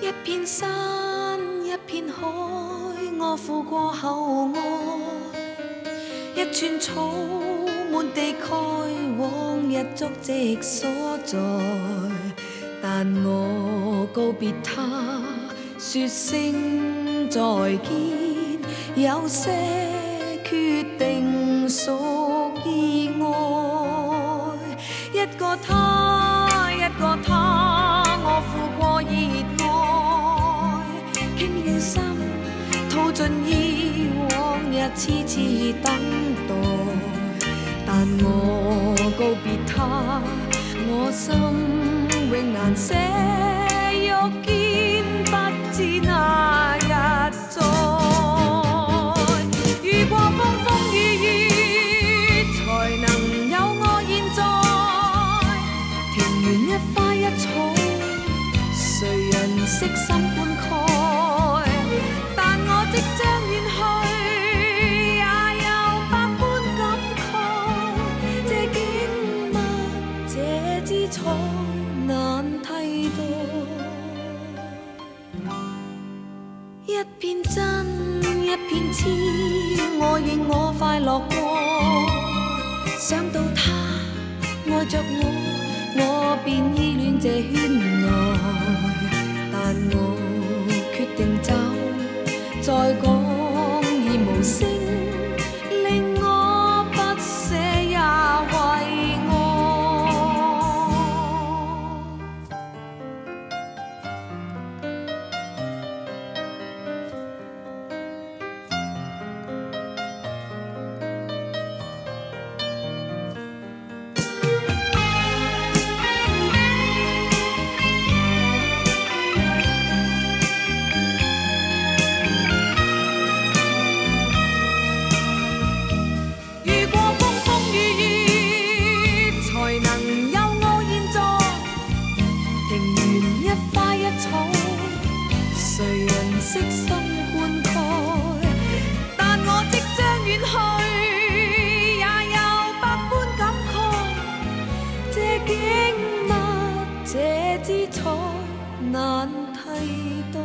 一片山，一片海，我赴过后爱。一寸草，满地开，往日足迹所在。但我告别他，说声再见。有些决定属意外，一个他，一个他，我付过热爱，倾願心，吐盡以往日痴痴等待。但我告別他，我心永難捨，欲見不知那日再。遇過風風雨雨，才能有我現在。庭園一花一草，誰人悉心灌溉？但我即將遠去，也有百般感慨。這景物，這姿采，難替代。一片真，一片痴，我認我快樂過。想到他愛着我便依戀這圈內。但我決定走，再講已無聲，令我不捨也為愛。誰人悉心灌溉？但我即將遠去，也有百般感慨。這景物，這姿采，難替代。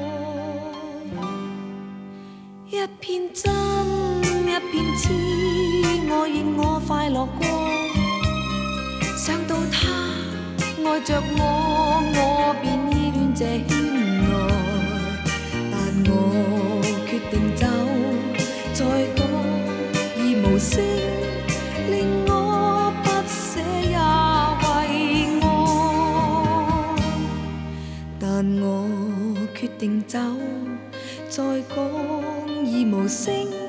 一片真，一片痴，我認我快樂過。想到他愛着我便依戀這圈內。我決定走，再講已無聲，令我不捨也為愛。但我決定走，再講已無聲。